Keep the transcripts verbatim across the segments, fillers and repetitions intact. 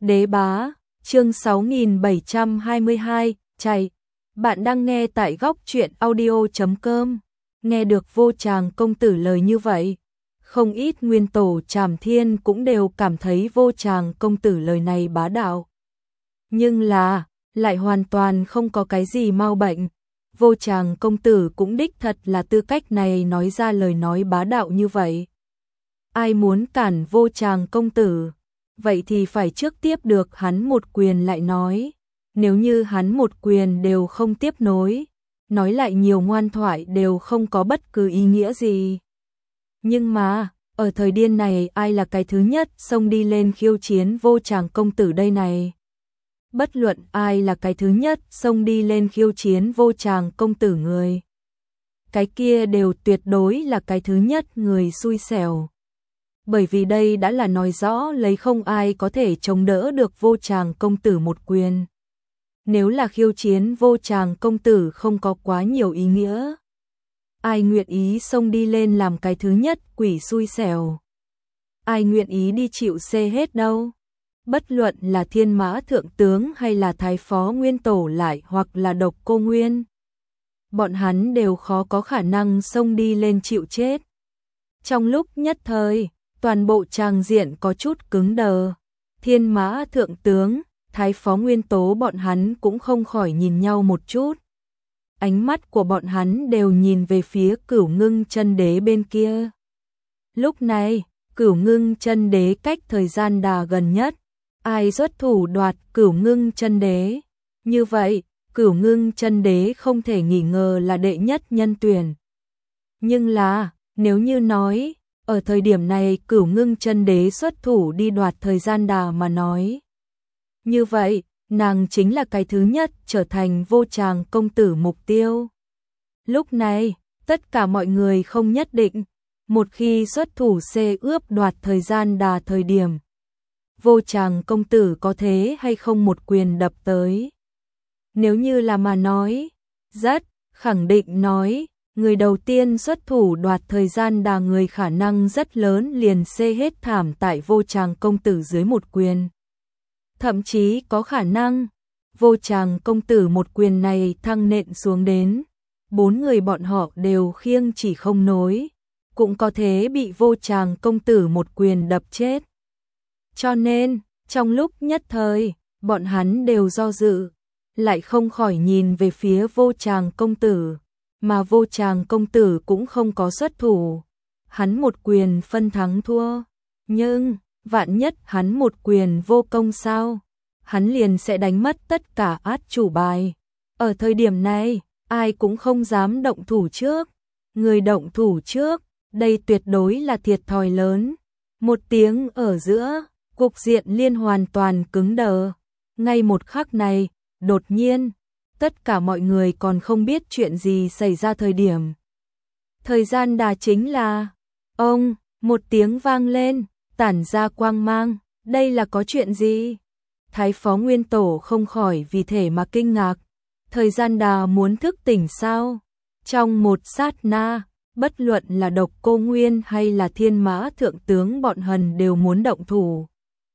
Đế bá, chương sáu nghìn bảy trăm hai mươi hai, chạy. Bạn đang nghe tại góc truyện audio chấm com. Nghe được Vô Tràng công tử lời như vậy, không ít nguyên tổ Trảm Thiên cũng đều cảm thấy Vô Tràng công tử lời này bá đạo. Nhưng là, lại hoàn toàn không có cái gì mau bệnh. Vô Tràng công tử cũng đích thật là tư cách này nói ra lời nói bá đạo như vậy. Ai muốn cản Vô Tràng công tử, vậy thì phải trước tiếp được hắn một quyền lại nói. Nếu như hắn một quyền đều không tiếp nối, nói lại nhiều ngoan thoại đều không có bất cứ ý nghĩa gì. Nhưng mà, ở thời điên này ai là cái thứ nhất xông đi lên khiêu chiến Vô Tràng công tử đây này? Bất luận ai là cái thứ nhất xông đi lên khiêu chiến Vô Tràng công tử người, cái kia đều tuyệt đối là cái thứ nhất người xui xẻo. Bởi vì đây đã là nói rõ lấy không ai có thể chống đỡ được Vô Tràng công tử một quyền. Nếu là khiêu chiến Vô Tràng công tử không có quá nhiều ý nghĩa, ai nguyện ý xông đi lên làm cái thứ nhất quỷ xui xẻo? Ai nguyện ý đi chịu xê hết đâu? Bất luận là Thiên Mã Thượng Tướng hay là Thái Phó Nguyên Tổ lại hoặc là Độc Cô Nguyên, bọn hắn đều khó có khả năng xông đi lên chịu chết. Trong lúc nhất thời, toàn bộ tràng diện có chút cứng đờ. Thiên Mã Thượng Tướng, Thái Phó Nguyên Tố bọn hắn cũng không khỏi nhìn nhau một chút. Ánh mắt của bọn hắn đều nhìn về phía Cửu Ngưng Chân Đế bên kia. Lúc này, Cửu Ngưng Chân Đế cách thời gian đà gần nhất. Ai xuất thủ đoạt Cửu Ngưng Chân Đế? Như vậy, Cửu Ngưng Chân Đế không thể nghi ngờ là đệ nhất nhân tuyển. Nhưng là, nếu như nói, ở thời điểm này Cửu Ngưng Chân Đế xuất thủ đi đoạt thời gian đà mà nói, như vậy, nàng chính là cái thứ nhất trở thành Vô Tràng công tử mục tiêu. Lúc này, tất cả mọi người không nhất định, một khi xuất thủ xê ướp đoạt thời gian đà thời điểm, Vô Tràng công tử có thế hay không một quyền đập tới. Nếu như là mà nói, rất khẳng định nói, người đầu tiên xuất thủ đoạt thời gian đà người khả năng rất lớn liền xê hết thảm tại Vô Tràng công tử dưới một quyền. Thậm chí có khả năng, Vô Tràng công tử một quyền này thăng nện xuống đến, bốn người bọn họ đều khiêng chỉ không nối, cũng có thể bị Vô Tràng công tử một quyền đập chết. Cho nên, trong lúc nhất thời, bọn hắn đều do dự, lại không khỏi nhìn về phía Vô Tràng công tử, mà Vô Tràng công tử cũng không có xuất thủ. Hắn một quyền phân thắng thua, nhưng vạn nhất hắn một quyền vô công sao? Hắn liền sẽ đánh mất tất cả át chủ bài. Ở thời điểm này, ai cũng không dám động thủ trước. Người động thủ trước, đây tuyệt đối là thiệt thòi lớn. Một tiếng ở giữa, cục diện liên hoàn toàn cứng đờ. Ngay một khắc này, đột nhiên, tất cả mọi người còn không biết chuyện gì xảy ra thời điểm. Thời gian đà chính là, ông, một tiếng vang lên, tản ra quang mang, đây là có chuyện gì? Thái Phó Nguyên Tổ không khỏi vì thể mà kinh ngạc. Thời gian đà muốn thức tỉnh sao? Trong một sát na, bất luận là Độc Cô Nguyên hay là Thiên Mã Thượng Tướng bọn hần đều muốn động thủ.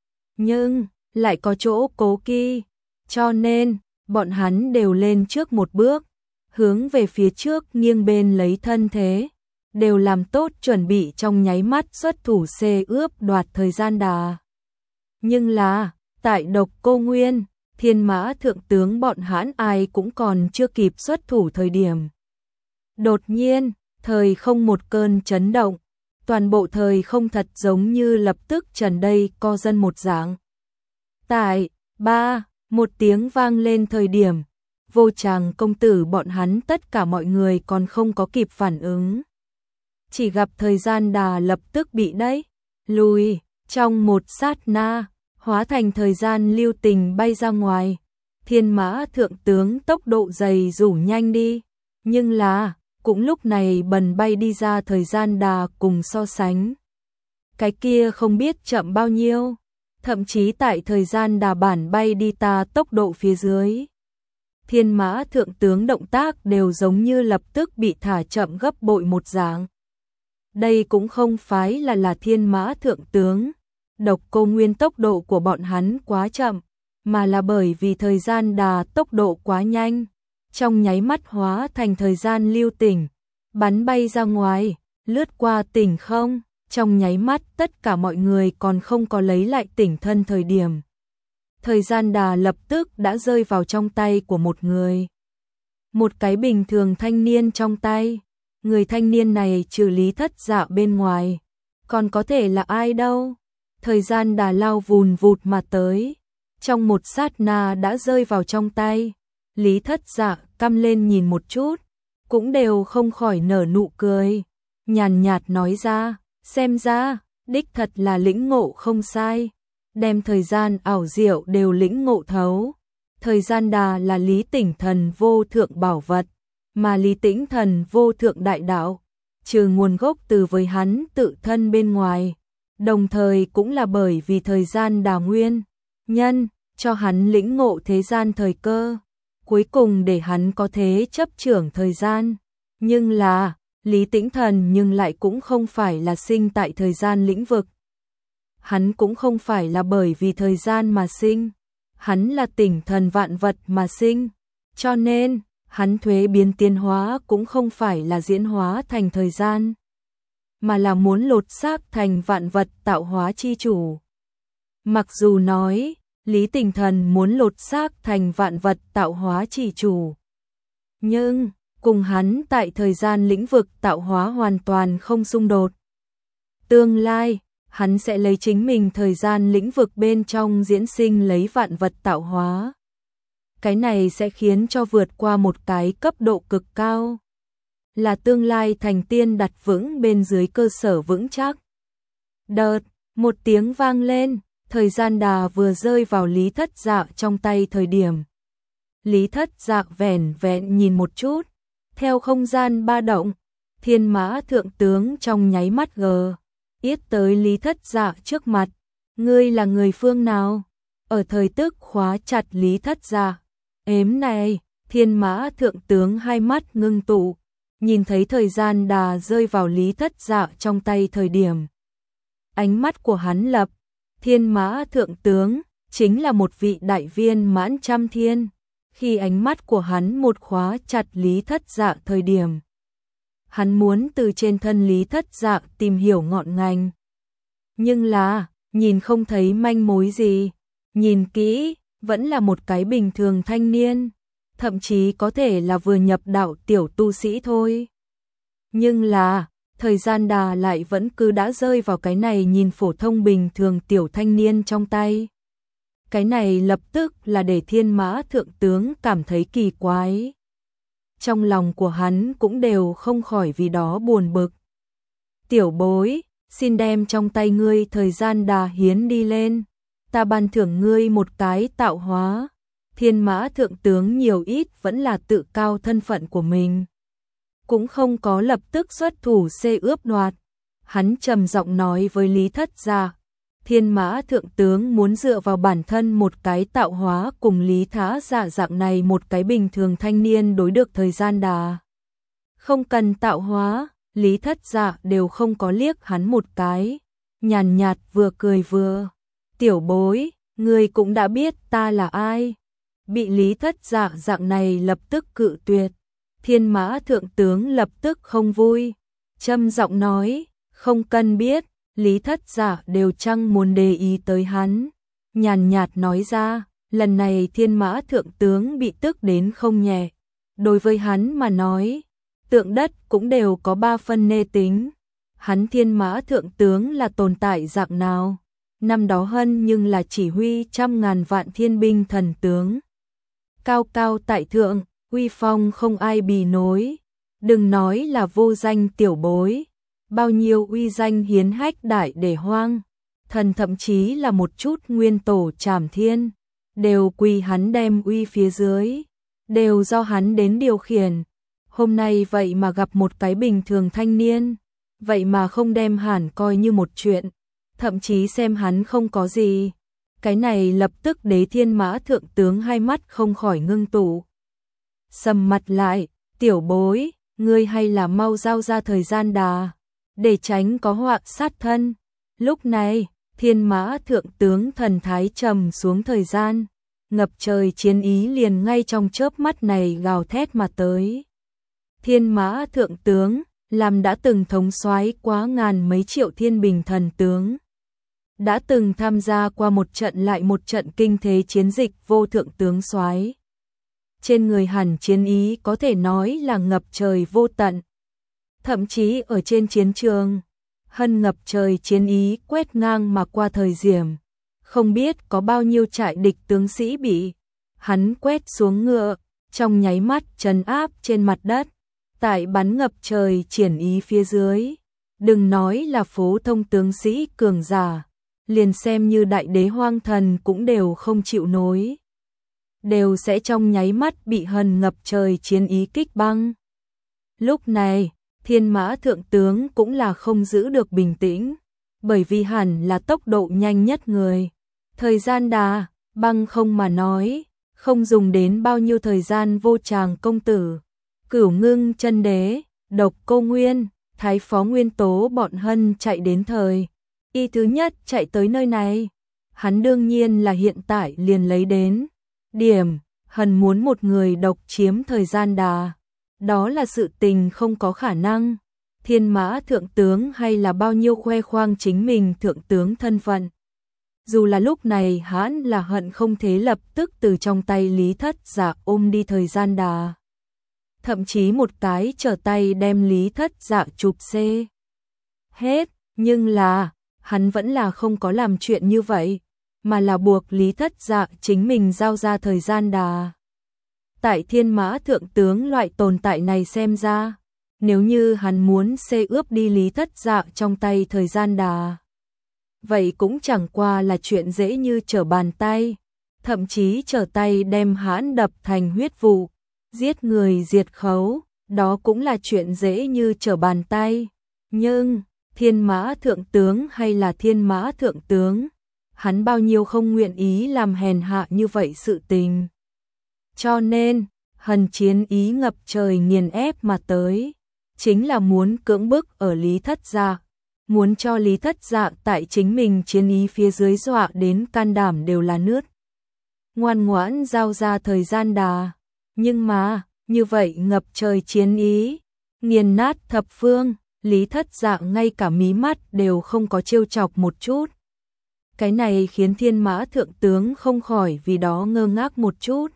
Nhưng, lại có chỗ cố kỵ, cho nên, bọn hắn đều lên trước một bước, hướng về phía trước nghiêng bên lấy thân thế, đều làm tốt chuẩn bị trong nháy mắt xuất thủ xê ướp đoạt thời gian đà. Nhưng là, tại Độc Cô Nguyên, Thiên Mã Thượng Tướng bọn hãn ai cũng còn chưa kịp xuất thủ thời điểm. Đột nhiên, thời không một cơn chấn động, toàn bộ thời không thật giống như lập tức trần đây co dân một dạng. Tại, ba, một tiếng vang lên thời điểm, Vô Tràng công tử bọn hắn tất cả mọi người còn không có kịp phản ứng. Chỉ gặp thời gian đà lập tức bị đẩy lùi, trong một sát na, hóa thành thời gian lưu tình bay ra ngoài. Thiên Mã Thượng Tướng tốc độ dày rủ nhanh đi, nhưng là, cũng lúc này bần bay đi ra thời gian đà cùng so sánh. Cái kia không biết chậm bao nhiêu, thậm chí tại thời gian đà bản bay đi ta tốc độ phía dưới. Thiên Mã Thượng Tướng động tác đều giống như lập tức bị thả chậm gấp bội một dạng. Đây cũng không phải là là Thiên Mã Thượng Tướng, Độc Cô Nguyên tốc độ của bọn hắn quá chậm, mà là bởi vì thời gian đà tốc độ quá nhanh, trong nháy mắt hóa thành thời gian lưu tỉnh, bắn bay ra ngoài, lướt qua tỉnh không, trong nháy mắt tất cả mọi người còn không có lấy lại tỉnh thân thời điểm. Thời gian đà lập tức đã rơi vào trong tay của một người. Một cái bình thường thanh niên trong tay, người thanh niên này trừ Lý Thất Dạ bên ngoài, còn có thể là ai đâu. Thời gian đà lao vùn vụt mà tới, trong một sát na đã rơi vào trong tay. Lý Thất Dạ căm lên nhìn một chút, cũng đều không khỏi nở nụ cười, nhàn nhạt nói ra, xem ra, đích thật là lĩnh ngộ không sai, đem thời gian ảo diệu đều lĩnh ngộ thấu. Thời gian đà là Lý Tỉnh Thần vô thượng bảo vật, mà Lý Tĩnh Thần vô thượng đại đạo, trừ nguồn gốc từ với hắn tự thân bên ngoài, đồng thời cũng là bởi vì thời gian đà nguyên nhân cho hắn lĩnh ngộ thế gian thời cơ, cuối cùng để hắn có thế chấp trưởng thời gian. Nhưng là, Lý Tĩnh Thần nhưng lại cũng không phải là sinh tại thời gian lĩnh vực. Hắn cũng không phải là bởi vì thời gian mà sinh, hắn là tỉnh thần vạn vật mà sinh, cho nên, hắn thuế biến tiến hóa cũng không phải là diễn hóa thành thời gian, mà là muốn lột xác thành vạn vật tạo hóa chi chủ. Mặc dù nói, Lý Tỉnh Thần muốn lột xác thành vạn vật tạo hóa chi chủ, nhưng cùng hắn tại thời gian lĩnh vực tạo hóa hoàn toàn không xung đột. Tương lai, hắn sẽ lấy chính mình thời gian lĩnh vực bên trong diễn sinh lấy vạn vật tạo hóa. Cái này sẽ khiến cho vượt qua một cái cấp độ cực cao, là tương lai thành tiên đặt vững bên dưới cơ sở vững chắc. Đợt, một tiếng vang lên, thời gian đà vừa rơi vào Lý Thất Dạ trong tay thời điểm. Lý Thất Dạ vẻn vẹn nhìn một chút, theo không gian ba động, Thiên Mã Thượng Tướng trong nháy mắt gờ, yết tới Lý Thất Dạ trước mặt. Ngươi là người phương nào? Ở thời tức khóa chặt Lý Thất Dạ. Ếm này, Thiên Mã Thượng Tướng hai mắt ngưng tụ, nhìn thấy thời gian đà rơi vào Lý Thất Dạ trong tay thời điểm. Ánh mắt của hắn lập, Thiên Mã Thượng Tướng chính là một vị đại viên mãn trăm thiên. Khi ánh mắt của hắn một khóa chặt Lý Thất Dạ thời điểm, hắn muốn từ trên thân Lý Thất Dạ tìm hiểu ngọn ngành. Nhưng là, nhìn không thấy manh mối gì, nhìn kỹ, vẫn là một cái bình thường thanh niên, thậm chí có thể là vừa nhập đạo tiểu tu sĩ thôi. Nhưng là, thời gian đà lại vẫn cứ đã rơi vào cái này nhìn phổ thông bình thường tiểu thanh niên trong tay. Cái này lập tức là để Thiên Mã Thượng Tướng cảm thấy kỳ quái. Trong lòng của hắn cũng đều không khỏi vì đó buồn bực. Tiểu bối, xin đem trong tay ngươi thời gian đà hiến đi lên, ta ban thưởng ngươi một cái tạo hóa. Thiên Mã Thượng Tướng nhiều ít vẫn là tự cao thân phận của mình, cũng không có lập tức xuất thủ xê ướp đoạt. Hắn trầm giọng nói với Lý Thất Dạ, Thiên Mã Thượng Tướng muốn dựa vào bản thân một cái tạo hóa cùng Lý Thá Dạ dạng này một cái bình thường thanh niên đối được thời gian đà. Không cần tạo hóa, Lý Thất Dạ đều không có liếc hắn một cái, nhàn nhạt vừa cười vừa, tiểu bối, ngươi cũng đã biết ta là ai. Bị Lý Thất Dạ dạng này lập tức cự tuyệt, Thiên Mã Thượng Tướng lập tức không vui, trầm giọng nói, không cần biết. Lý Thất Dạ đều chẳng muốn để ý tới hắn, nhàn nhạt nói ra, lần này Thiên Mã Thượng Tướng bị tức đến không nhẹ. Đối với hắn mà nói, tượng đất cũng đều có ba phân nê tính. Hắn Thiên Mã Thượng Tướng là tồn tại dạng nào? Năm đó hân nhưng là chỉ huy trăm ngàn vạn thiên binh thần tướng. Cao cao tại thượng, uy phong không ai bì nối. Đừng nói là vô danh tiểu bối, bao nhiêu uy danh hiến hách đại để hoang, thần thậm chí là một chút nguyên tổ trảm thiên, đều quỳ hắn đem uy phía dưới, đều do hắn đến điều khiển. Hôm nay vậy mà gặp một cái bình thường thanh niên, vậy mà không đem hẳn coi như một chuyện, thậm chí xem hắn không có gì. Cái này lập tức Đế Thiên Mã Thượng Tướng hai mắt không khỏi ngưng tụ. Sầm mặt lại, tiểu bối, ngươi hay là mau giao ra thời gian đà, để tránh có họa sát thân. Lúc này, Thiên Mã Thượng Tướng thần thái trầm xuống, thời gian ngập trời chiến ý liền ngay trong chớp mắt này gào thét mà tới. Thiên Mã Thượng Tướng, làm đã từng thống soái quá ngàn mấy triệu thiên bình thần tướng, đã từng tham gia qua một trận lại một trận kinh thế chiến dịch vô thượng tướng soái. Trên người hẳn chiến ý có thể nói là ngập trời vô tận. Thậm chí ở trên chiến trường, hân ngập trời chiến ý quét ngang mà qua thời diểm. Không biết có bao nhiêu trại địch tướng sĩ bị hắn quét xuống ngựa, trong nháy mắt trấn áp trên mặt đất. Tại bắn ngập trời triển ý phía dưới, đừng nói là phố thông tướng sĩ cường giả, liền xem như đại đế hoang thần cũng đều không chịu nổi, đều sẽ trong nháy mắt bị hân ngập trời chiến ý kích băng. Lúc này, Thiên Mã Thượng Tướng cũng là không giữ được bình tĩnh, bởi vì hẳn là tốc độ nhanh nhất người. Thời gian đà, băng không mà nói, không dùng đến bao nhiêu thời gian Vô Tràng công tử, Cửu Ngưng chân đế, Độc Cô Nguyên, Thái Phó Nguyên Tố bọn hân chạy đến thời y thứ nhất chạy tới nơi này. Hắn đương nhiên là hiện tại liền lấy đến điểm, hân muốn một người độc chiếm thời gian đà, đó là sự tình không có khả năng. Thiên Mã Thượng Tướng hay là bao nhiêu khoe khoang chính mình thượng tướng thân phận. Dù là lúc này hắn là hận không thể lập tức từ trong tay Lý Thất Dạ ôm đi thời gian đà. Thậm chí một cái trở tay đem Lý Thất Dạ chụp xê hết, nhưng là, hắn vẫn là không có làm chuyện như vậy, mà là buộc Lý Thất Dạ chính mình giao ra thời gian đà. Tại Thiên Mã Thượng Tướng loại tồn tại này xem ra, nếu như hắn muốn xê ướp đi Lý Thất Dạ trong tay thời gian đà, vậy cũng chẳng qua là chuyện dễ như trở bàn tay, thậm chí trở tay đem hắn đập thành huyết vụ, giết người diệt khẩu, đó cũng là chuyện dễ như trở bàn tay. Nhưng, Thiên Mã Thượng Tướng hay là Thiên Mã Thượng Tướng, hắn bao nhiêu không nguyện ý làm hèn hạ như vậy sự tình. Cho nên, hân chiến ý ngập trời nghiền ép mà tới, chính là muốn cưỡng bức ở Lý Thất Dạ, muốn cho Lý Thất Dạ tại chính mình chiến ý phía dưới dọa đến can đảm đều là nước. Ngoan ngoãn giao ra thời gian đà, nhưng mà, như vậy ngập trời chiến ý, nghiền nát thập phương, Lý Thất Dạ ngay cả mí mắt đều không có trêu chọc một chút. Cái này khiến Thiên Mã Thượng Tướng không khỏi vì đó ngơ ngác một chút.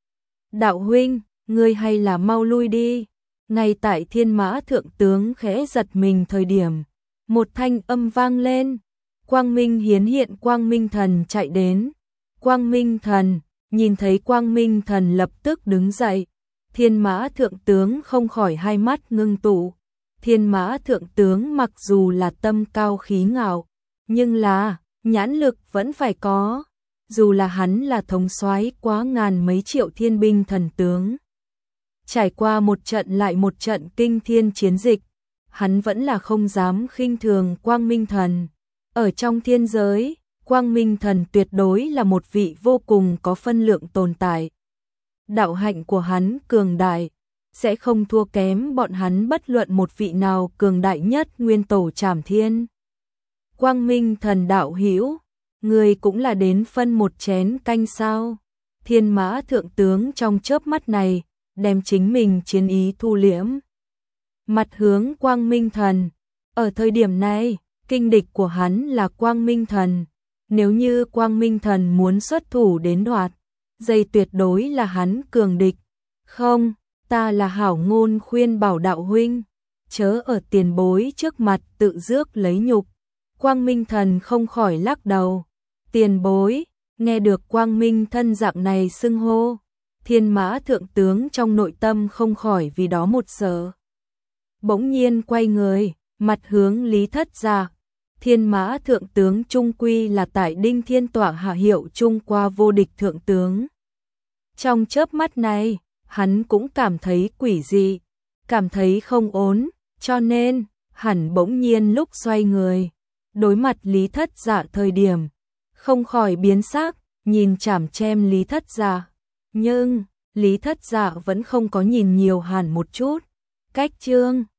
Đạo huynh, ngươi hay là mau lui đi. Ngay tại Thiên Mã Thượng Tướng khẽ giật mình thời điểm, một thanh âm vang lên. Quang Minh hiến hiện Quang Minh Thần chạy đến. Quang Minh Thần, nhìn thấy Quang Minh Thần lập tức đứng dậy. Thiên Mã Thượng Tướng không khỏi hai mắt ngưng tụ. Thiên Mã Thượng Tướng mặc dù là tâm cao khí ngạo, nhưng là, nhãn lực vẫn phải có. Dù là hắn là thống soái quá ngàn mấy triệu thiên binh thần tướng, trải qua một trận lại một trận kinh thiên chiến dịch, hắn vẫn là không dám khinh thường Quang Minh Thần. Ở trong thiên giới, Quang Minh Thần tuyệt đối là một vị vô cùng có phân lượng tồn tại. Đạo hạnh của hắn cường đại, sẽ không thua kém bọn hắn bất luận một vị nào cường đại nhất nguyên tổ Trảm Thiên. Quang Minh Thần đạo hữu, người cũng là đến phân một chén canh sao? Thiên Mã Thượng Tướng trong chớp mắt này, đem chính mình chiến ý thu liễm. Mặt hướng Quang Minh Thần, ở thời điểm này, kinh địch của hắn là Quang Minh Thần. Nếu như Quang Minh Thần muốn xuất thủ đến đoạt, dây tuyệt đối là hắn cường địch. Không, ta là hảo ngôn khuyên bảo đạo huynh, chớ ở tiền bối trước mặt tự rước lấy nhục. Quang Minh Thần không khỏi lắc đầu. Tiền bối, nghe được Quang Minh Thân dạng này xưng hô, Thiên Mã Thượng Tướng trong nội tâm không khỏi vì đó một sợ. Bỗng nhiên quay người, mặt hướng Lý Thất Dạ. Thiên Mã Thượng Tướng trung quy là tại Đinh Thiên Tọa hạ hiệu trung qua vô địch thượng tướng. Trong chớp mắt này, hắn cũng cảm thấy quỷ dị, cảm thấy không ổn, cho nên, hẳn bỗng nhiên lúc xoay người, đối mặt Lý Thất Dạ thời điểm, không khỏi biến sắc, nhìn chằm chằm Lý Thất Dạ. Nhưng, Lý Thất Dạ vẫn không có nhìn nhiều hẳn một chút. Cách chương